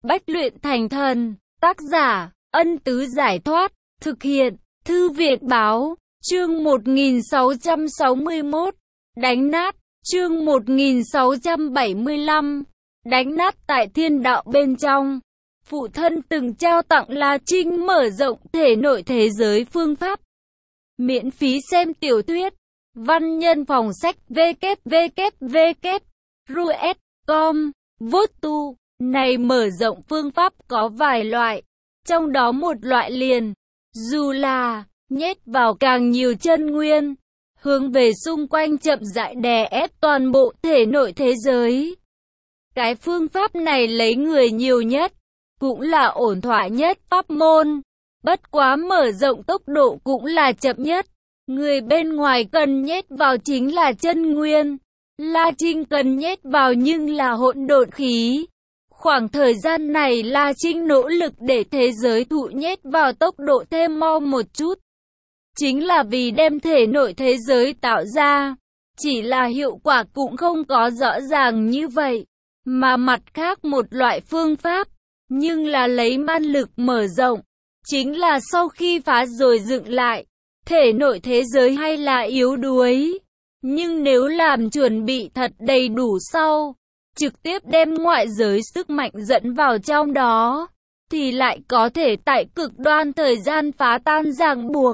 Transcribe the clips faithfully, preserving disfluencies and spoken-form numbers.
Bách luyện thành thần. Tác giả, Ân Tứ Giải Thoát. Thực hiện, Thư viện Báo. Chương một nghìn sáu trăm sáu mươi mốt. Đánh nát. Chương một nghìn sáu trăm bảy mươi lăm. Đánh nát tại thiên đạo bên trong. Phụ thân từng trao tặng La Trinh mở rộng thể nội thế giới phương pháp. Miễn phí xem tiểu thuyết. Văn nhân phòng sách w w w chấm ruet chấm com. Votu. Này mở rộng phương pháp có vài loại. Trong đó một loại liền, dù là nhét vào càng nhiều chân nguyên, hướng về xung quanh chậm rãi đè ép toàn bộ thể nội thế giới. Cái phương pháp này lấy người nhiều nhất, cũng là ổn thỏa nhất pháp môn. Bất quá mở rộng tốc độ cũng là chậm nhất. Người bên ngoài cần nhét vào chính là chân nguyên. La Trinh cần nhét vào nhưng là hỗn độn khí. Khoảng thời gian này La Trinh nỗ lực để thế giới thụ nhét vào tốc độ thêm mau một chút. Chính là vì đem thể nội thế giới tạo ra. Chỉ là hiệu quả cũng không có rõ ràng như vậy. Mà mặt khác một loại phương pháp, nhưng là lấy man lực mở rộng. Chính là sau khi phá rồi dựng lại, thể nội thế giới hay là yếu đuối. Nhưng nếu làm chuẩn bị thật đầy đủ sau, trực tiếp đem ngoại giới sức mạnh dẫn vào trong đó, thì lại có thể tại cực đoan thời gian phá tan ràng buộc,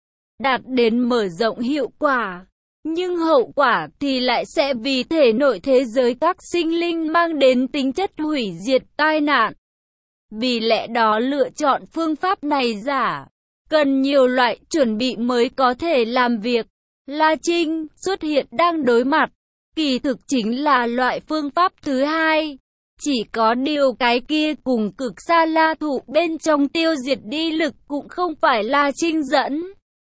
đạt đến mở rộng hiệu quả. Nhưng hậu quả thì lại sẽ vì thể nội thế giới các sinh linh mang đến tính chất hủy diệt tai nạn. Vì lẽ đó lựa chọn phương pháp này giả, cần nhiều loại chuẩn bị mới có thể làm việc. La Trinh xuất hiện đang đối mặt, kỳ thực chính là loại phương pháp thứ hai. Chỉ có điều cái kia cùng cực xa La Thụ bên trong tiêu diệt đi lực cũng không phải La Trinh dẫn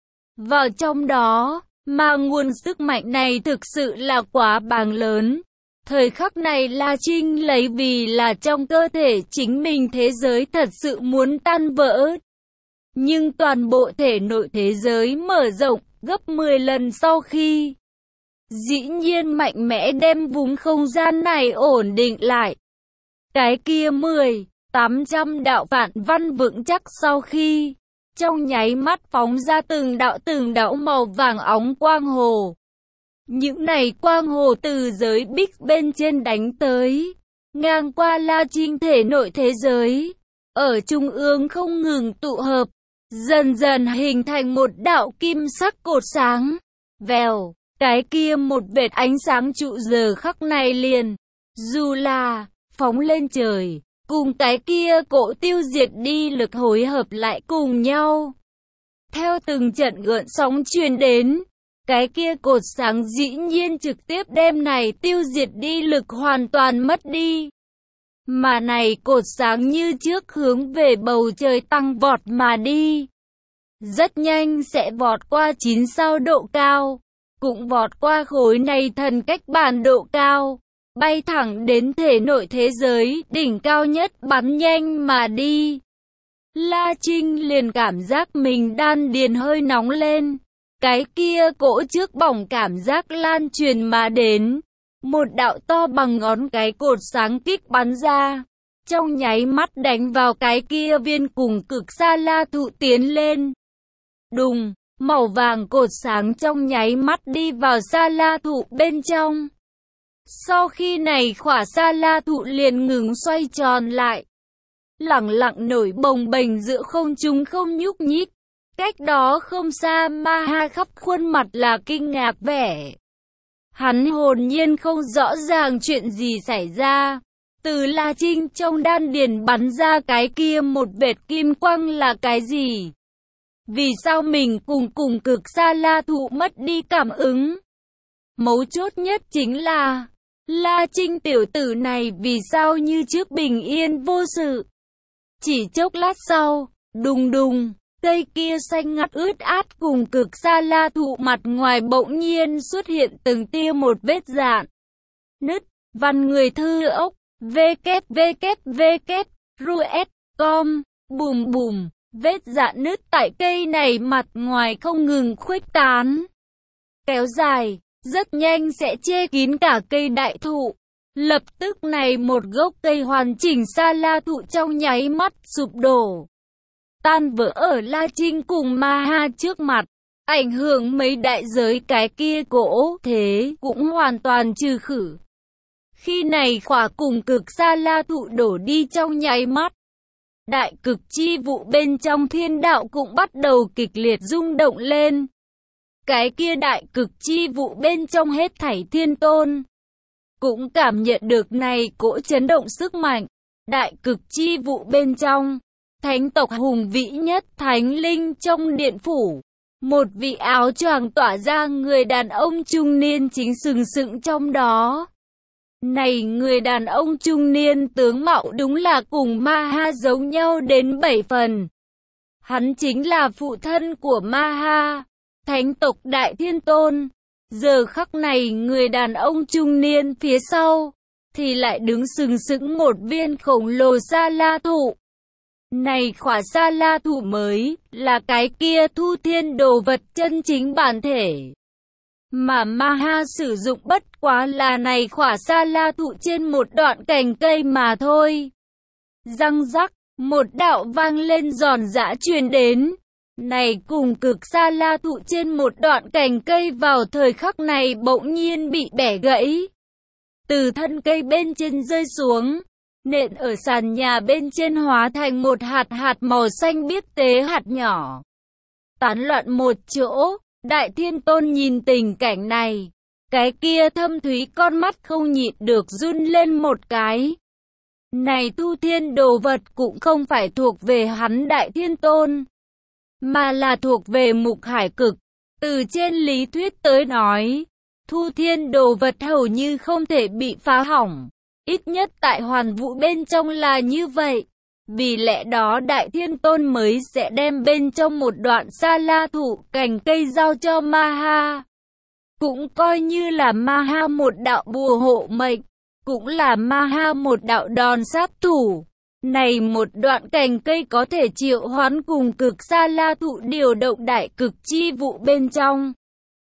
vào trong đó, mà nguồn sức mạnh này thực sự là quá bàng lớn. Thời khắc này La Trinh lấy vì là trong cơ thể chính mình thế giới thật sự muốn tan vỡ. Nhưng toàn bộ thể nội thế giới mở rộng gấp mười lần sau khi dĩ nhiên mạnh mẽ đem vùng không gian này ổn định lại. Cái kia mười, tám trăm đạo phản văn vững chắc sau khi trong nháy mắt phóng ra từng đạo từng đạo màu vàng óng quang hồ. Những này quang hồ từ giới bích bên trên đánh tới, ngang qua La Trinh thể nội thế giới, ở trung ương không ngừng tụ hợp, dần dần hình thành một đạo kim sắc cột sáng. Vèo, cái kia một vệt ánh sáng trụ giờ khắc này liền, dù là phóng lên trời, cùng cái kia cỗ tiêu diệt đi lực hối hợp lại cùng nhau. Theo từng trận gợn sóng truyền đến, cái kia cột sáng dĩ nhiên trực tiếp đem này tiêu diệt đi lực hoàn toàn mất đi. Mà này cột sáng như trước hướng về bầu trời tăng vọt mà đi. Rất nhanh sẽ vọt qua chín sao độ cao, cũng vọt qua khối này thần cách bản độ cao, bay thẳng đến thể nội thế giới đỉnh cao nhất bắn nhanh mà đi. La Trinh liền cảm giác mình đan điền hơi nóng lên, cái kia cỗ trước bỏng cảm giác lan truyền mà đến. Một đạo to bằng ngón cái cột sáng kích bắn ra, trong nháy mắt đánh vào cái kia viên cùng cực xa La Thụ tiến lên. Đùng, màu vàng cột sáng trong nháy mắt đi vào Sa La Thụ bên trong. Sau khi này khỏa Sa La Thụ liền ngừng xoay tròn lại, lẳng lặng nổi bồng bềnh giữa không trung không nhúc nhích. Cách đó không xa Ma Ha khắp khuôn mặt là kinh ngạc vẻ. Hắn hồn nhiên không rõ ràng chuyện gì xảy ra. Từ La Trinh trong đan điền bắn ra cái kia một vệt kim quang là cái gì? Vì sao mình cùng cùng cực xa La Thụ mất đi cảm ứng? Mấu chốt nhất chính là La Trinh tiểu tử này vì sao như trước bình yên vô sự? Chỉ chốc lát sau, đùng đùng, cây kia xanh ngắt ướt át cùng cực xa La Thụ mặt ngoài bỗng nhiên xuất hiện từng tia một vết rạn nứt. Văn người thư ốc w w w chấm ruet chấm com. Bùm bùm, vết rạn nứt tại cây này mặt ngoài không ngừng khuếch tán, kéo dài, rất nhanh sẽ che kín cả cây đại thụ. Lập tức này một gốc cây hoàn chỉnh Sa La thụ trong nháy mắt sụp đổ, tan vỡ ở La Trinh cùng Ma Ha trước mặt, ảnh hưởng mấy đại giới cái kia cỗ thế cũng hoàn toàn trừ khử. Khi này khỏa cùng cực Sa La thụ đổ đi trong nháy mắt, đại cực chi vụ bên trong thiên đạo cũng bắt đầu kịch liệt rung động lên. Cái kia đại cực chi vụ bên trong hết thảy thiên tôn cũng cảm nhận được này cỗ chấn động sức mạnh. Đại cực chi vụ bên trong, thánh tộc hùng vĩ nhất thánh linh trong điện phủ, một vị áo choàng tỏa ra người đàn ông trung niên chính sừng sững trong đó. Này người đàn ông trung niên tướng mạo đúng là cùng Ma Ha giống nhau đến bảy phần. Hắn chính là phụ thân của Ma Ha, thánh tộc đại thiên tôn. Giờ khắc này người đàn ông trung niên phía sau thì lại đứng sừng sững một viên khổng lồ Sa La thụ. Này khỏa Sa La thụ mới là cái kia thu thiên đồ vật chân chính bản thể, mà Ma Ha sử dụng bất quá là này khỏa Sa La thụ trên một đoạn cành cây mà thôi. Răng rắc, một đạo vang lên giòn giã truyền đến. Này cùng cực Sa La thụ trên một đoạn cành cây vào thời khắc này bỗng nhiên bị bẻ gãy, từ thân cây bên trên rơi xuống, nện ở sàn nhà bên trên hóa thành một hạt hạt màu xanh biếc tế hạt nhỏ, tán loạn một chỗ. Đại thiên tôn nhìn tình cảnh này, cái kia thâm thúy con mắt không nhịn được run lên một cái. Này thu thiên đồ vật cũng không phải thuộc về hắn đại thiên tôn, mà là thuộc về Mục Hải Cực. Từ trên lý thuyết tới nói, thu thiên đồ vật hầu như không thể bị phá hỏng, ít nhất tại hoàn vũ bên trong là như vậy. Vì lẽ đó đại thiên tôn mới sẽ đem bên trong một đoạn Sa La thụ cành cây giao cho Ma Ha. Cũng coi như là Ma Ha một đạo bùa hộ mệnh, cũng là Ma Ha một đạo đòn sát thủ. Này một đoạn cành cây có thể triệu hoán cùng cực Sa La thụ điều động đại cực chi vụ bên trong,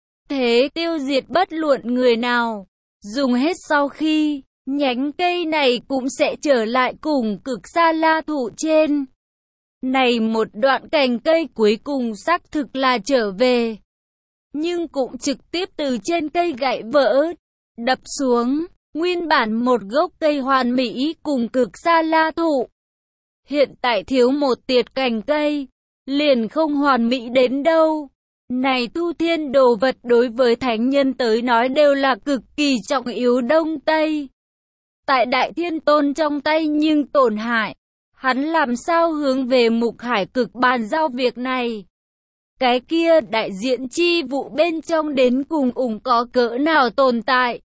thế tiêu diệt bất luận người nào. Dùng hết sau khi, nhánh cây này cũng sẽ trở lại cùng cực Sa La thụ trên. Này một đoạn cành cây cuối cùng xác thực là trở về, nhưng cũng trực tiếp từ trên cây gãy vỡ, đập xuống. Nguyên bản một gốc cây hoàn mỹ cùng cực Sa La thụ, hiện tại thiếu một tiệt cành cây, liền không hoàn mỹ đến đâu. Này thu thiên đồ vật đối với thánh nhân tới nói đều là cực kỳ trọng yếu đông tây. Tại đại thiên tôn trong tay nhưng tổn hại, hắn làm sao hướng về Mục Hải Cực bàn giao việc này? Cái kia đại diện chi vụ bên trong đến cùng ủng có cỡ nào tồn tại,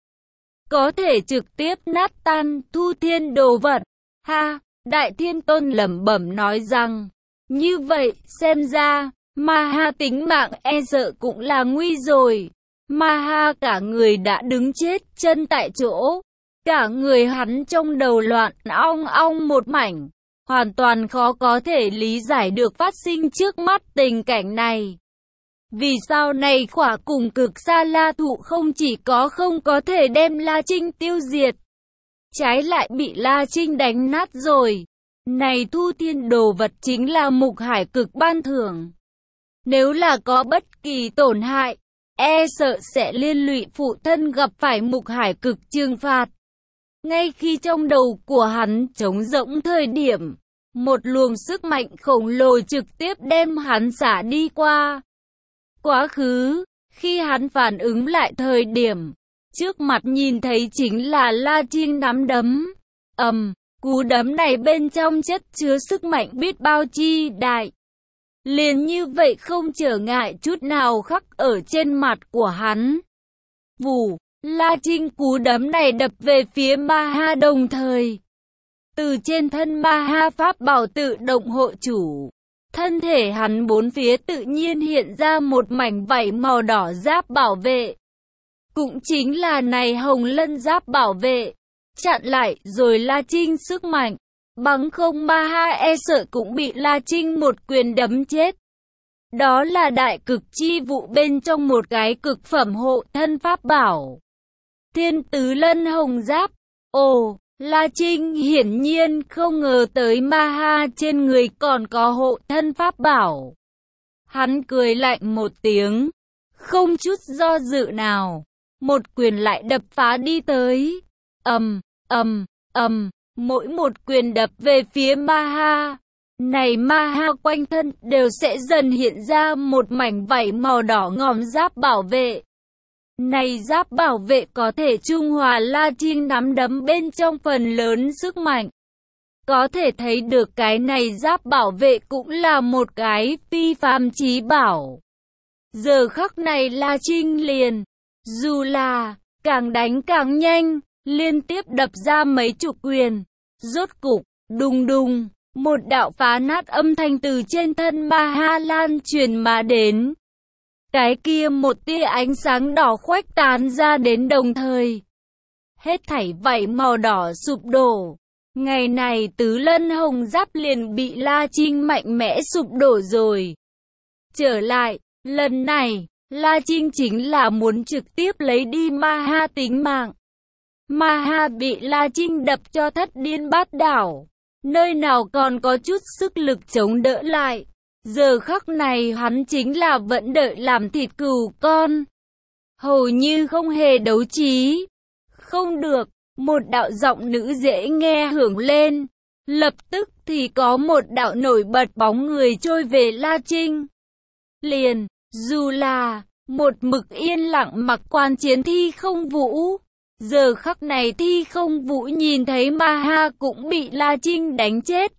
có thể trực tiếp nát tan thu thiên đồ vật? Ha, đại thiên tôn lẩm bẩm nói rằng, như vậy xem ra, Ma Ha tính mạng e sợ cũng là nguy rồi. Ma Ha cả người đã đứng chết chân tại chỗ, cả người hắn trong đầu loạn ong ong một mảnh, hoàn toàn khó có thể lý giải được phát sinh trước mắt tình cảnh này. Vì sao này khỏa cùng cực Sa La thụ không chỉ có không có thể đem La Trinh tiêu diệt, trái lại bị La Trinh đánh nát rồi? Này thu thiên đồ vật chính là Mục Hải Cực ban thưởng, nếu là có bất kỳ tổn hại, e sợ sẽ liên lụy phụ thân gặp phải Mục Hải Cực trừng phạt. Ngay khi trong đầu của hắn trống rỗng thời điểm, một luồng sức mạnh khổng lồ trực tiếp đem hắn xả đi qua quá khứ. Khi hắn phản ứng lại thời điểm, trước mặt nhìn thấy chính là La Trinh nắm đấm. Ầm, um, cú đấm này bên trong chất chứa sức mạnh biết bao chi đại. Liền như vậy không trở ngại chút nào khắc ở trên mặt của hắn. Vù, La Trinh cú đấm này đập về phía Ma Ha đồng thời. Từ trên thân Ma Ha pháp bảo tự động hộ chủ. Thân thể hắn bốn phía tự nhiên hiện ra một mảnh vảy màu đỏ giáp bảo vệ. Cũng chính là này hồng lân giáp bảo vệ. Chặn lại rồi La Trinh sức mạnh. Bằng không Ma Ha e sợ cũng bị La Trinh một quyền đấm chết. Đó là đại cực chi vụ bên trong một cái cực phẩm hộ thân pháp bảo. Thiên tứ lân hồng giáp. Ồ, La Trinh hiển nhiên không ngờ tới ma ha trên người còn có hộ thân pháp bảo. Hắn cười lạnh một tiếng, không chút do dự nào, một quyền lại đập phá đi tới. Ầm, ầm, ầm, mỗi một quyền đập về phía ma ha. Này ma ha quanh thân đều sẽ dần hiện ra một mảnh vảy màu đỏ ngòm giáp bảo vệ. Này giáp bảo vệ có thể trung hòa La Trinh nắm đấm bên trong phần lớn sức mạnh. Có thể thấy được cái này giáp bảo vệ cũng là một cái phi phàm chí bảo. Giờ khắc này La Trinh liền, dù là, càng đánh càng nhanh, liên tiếp đập ra mấy chục quyền. Rốt cục, đùng đùng, một đạo phá nát âm thanh từ trên thân ma ha lan truyền mà đến. Cái kia một tia ánh sáng đỏ khuếch tán ra đến đồng thời. Hết thảy vảy màu đỏ sụp đổ. Ngày này tứ lân hồng giáp liền bị La Trinh mạnh mẽ sụp đổ rồi. Trở lại, lần này, La Trinh chính là muốn trực tiếp lấy đi ma ha tính mạng. Ma ha bị La Trinh đập cho thất điên bát đảo. Nơi nào còn có chút sức lực chống đỡ lại. Giờ khắc này hắn chính là vẫn đợi làm thịt cừu con. Hầu như không hề đấu trí. Không được, một đạo giọng nữ dễ nghe hưởng lên. Lập tức thì có một đạo nổi bật bóng người trôi về La Trinh. Liền, dù là, một mực yên lặng mặc quan chiến Thi Không Vũ. Giờ khắc này Thi Không Vũ nhìn thấy ma ha cũng bị La Trinh đánh chết.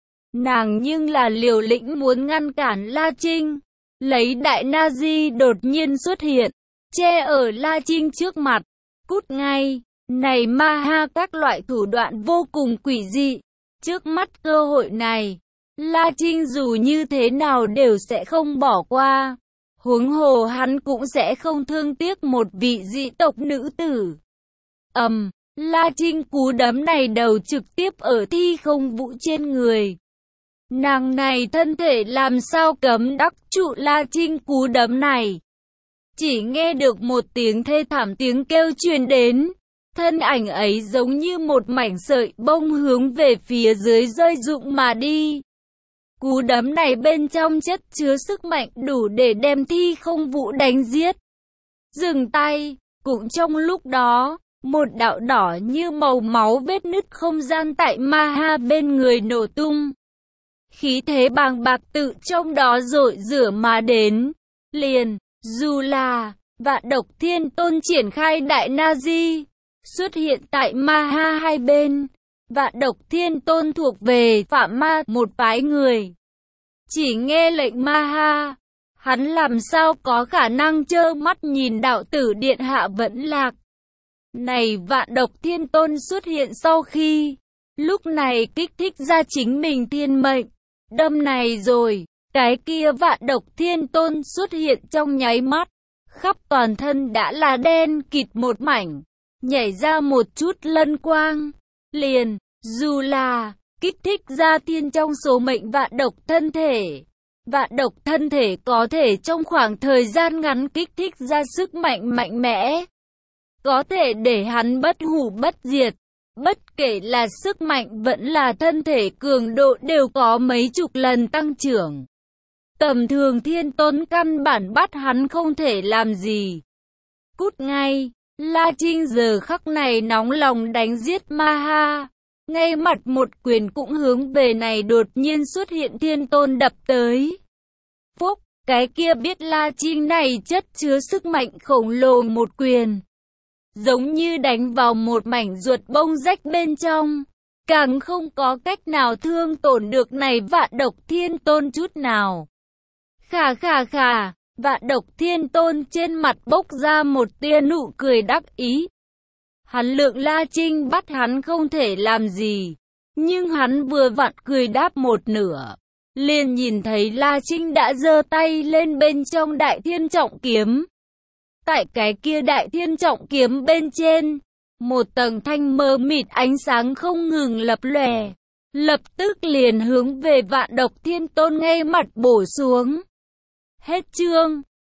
Nàng nhưng là liều lĩnh muốn ngăn cản La Trinh. Lấy đại na di đột nhiên xuất hiện, che ở La Trinh trước mặt. Cút ngay, này ma ha các loại thủ đoạn vô cùng quỷ dị. Trước mắt cơ hội này, La Trinh dù như thế nào đều sẽ không bỏ qua. Huống hồ hắn cũng sẽ không thương tiếc một vị dị tộc nữ tử. Ầm, um, La Trinh cú đấm này đầu trực tiếp ở Thi Không Vũ trên người. Nàng này thân thể làm sao cấm đắc trụ La Trinh cú đấm này. Chỉ nghe được một tiếng thê thảm tiếng kêu truyền đến. Thân ảnh ấy giống như một mảnh sợi bông hướng về phía dưới rơi rụng mà đi. Cú đấm này bên trong chất chứa sức mạnh đủ để đem Thi Không Vũ đánh giết. Dừng tay, cũng trong lúc đó, một đạo đỏ như màu máu vết nứt không gian tại ma ha bên người nổ tung. Khí thế bàng bạc tự trong đó rội rửa mà đến. Liền, dù là, Vạn Độc Thiên Tôn triển khai đại na di, xuất hiện tại ma ha hai bên. Vạn Độc Thiên Tôn thuộc về Phạm Ma một phái người. Chỉ nghe lệnh ma ha, hắn làm sao có khả năng trơ mắt nhìn đạo tử điện hạ vẫn lạc. Này Vạn Độc Thiên Tôn xuất hiện sau khi, lúc này kích thích ra chính mình thiên mệnh. Đâm này rồi, cái kia Vạn Độc Thiên Tôn xuất hiện trong nháy mắt. Khắp toàn thân đã là đen kịt một mảnh, nhảy ra một chút lân quang. Liền, dù là, kích thích ra thiên trong số mệnh vạn độc thân thể. Vạn độc thân thể có thể trong khoảng thời gian ngắn kích thích ra sức mạnh mạnh mẽ. Có thể để hắn bất hủ bất diệt. Bất kể là sức mạnh vẫn là thân thể cường độ đều có mấy chục lần tăng trưởng. Tầm thường thiên tôn căn bản bắt hắn không thể làm gì. Cút ngay, La Trinh giờ khắc này nóng lòng đánh giết ma ha. Ngay mặt một quyền cũng hướng về này đột nhiên xuất hiện thiên tôn đập tới. Phúc, cái kia biết La Trinh này chất chứa sức mạnh khổng lồ một quyền. Giống như đánh vào một mảnh ruột bông rách bên trong. Càng không có cách nào thương tổn được này Vạn Độc Thiên Tôn chút nào. Khà khà khà, Vạn Độc Thiên Tôn trên mặt bốc ra một tia nụ cười đắc ý. Hắn lượng La Trinh bắt hắn không thể làm gì. Nhưng hắn vừa vặn cười đáp một nửa. Liền nhìn thấy La Trinh đã giơ tay lên bên trong Đại Thiên Trọng Kiếm. Tại cái kia Đại Thiên Trọng Kiếm bên trên, một tầng thanh mờ mịt ánh sáng không ngừng lập lòe. Lập tức liền hướng về Vạn Độc Thiên Tôn ngay mặt bổ xuống. Hết chương.